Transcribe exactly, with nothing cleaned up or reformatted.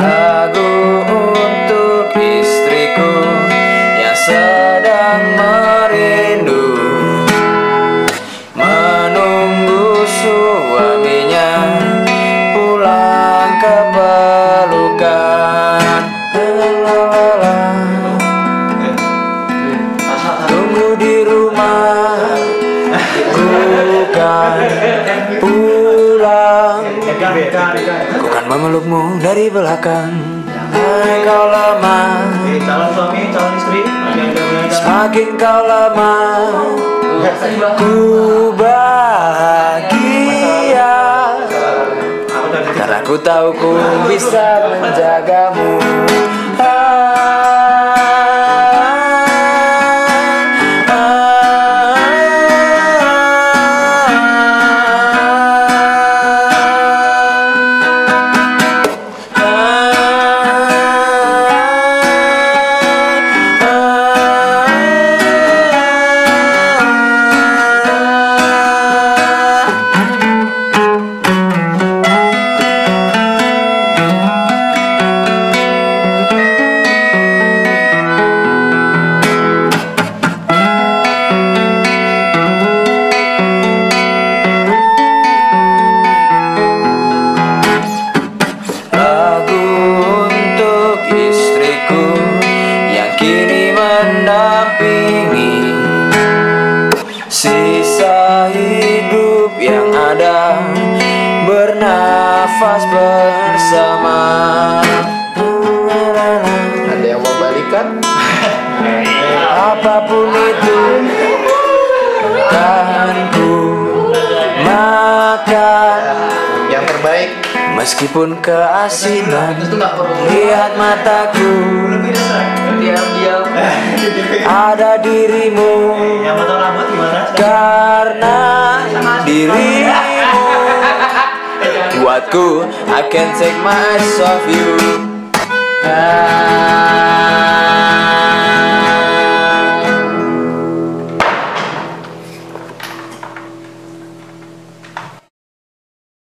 Lagu untuk istriku yang sedang merindu, menunggu suaminya pulang ke pelukan. Tunggu di rumah, bukan pulang. Ku kan memelukmu dari belakang. Hai kau lama, calon suami, calon istri, semakin kau lama ku bahagia, karena ku tahu ku bisa menjagamu. Kini mendampingi sisa hidup yang ada, bernafas bersama. Ada yang mau balikan? Apapun itu kan ku makan, Yang terbaik. meskipun keasinan lihat mataku, diam-diam. ada dirimu, Yang potong rambut gimana? karena dirimu buatku I can take my eyes off you. Ah.